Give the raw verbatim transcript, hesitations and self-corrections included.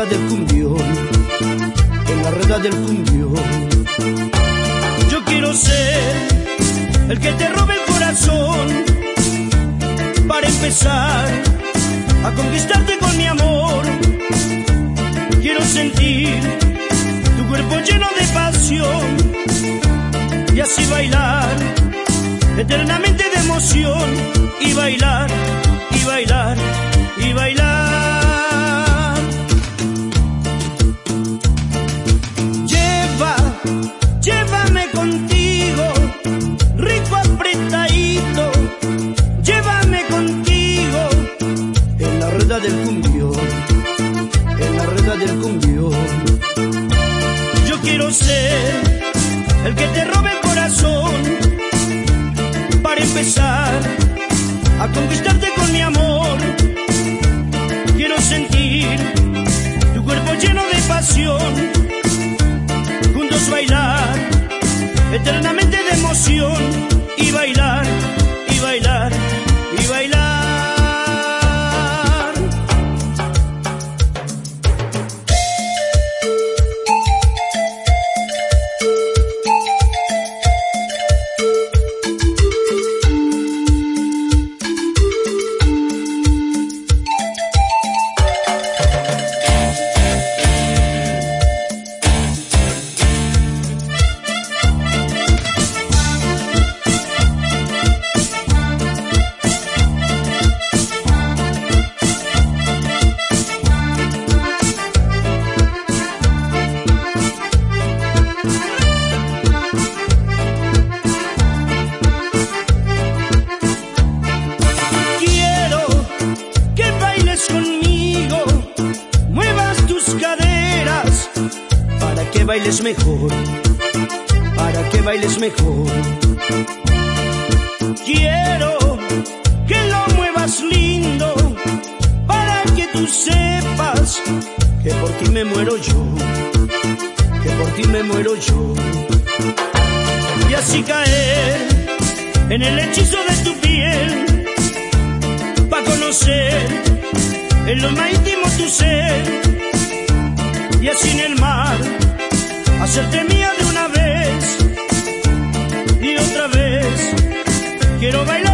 rueda del cumbión, en la rueda del cumbión. Yo quiero ser el que te robe el corazón, para empezar a conquistarte con mi amor. Quiero sentir tu cuerpo lleno de pasión y así bailar eternamente de emoción, y bailar, y bailar, y bailar. Lleva, llévame contigo, rico apretadito, llévame contigo en la rueda del cumbión, en la rueda del cumbión. Yo quiero ser el que te robe el corazón, para empezar a conquistarte con mi amor. Quiero sentir tu cuerpo lleno de pasión, juntos bailar eternamente de emoción, y bailar, y bailar, y bailar. Conmigo, muevas tus caderas para que bailes mejor, para que bailes mejor. Quiero que lo muevas lindo, para que tú sepas que por ti me muero yo, que por ti me muero yo. Y así caer en el hechizo de tu piel, pa' conocer en lo más íntimo tu ser, y así en el mar hacerte mía de una vez y otra vez. Quiero bailar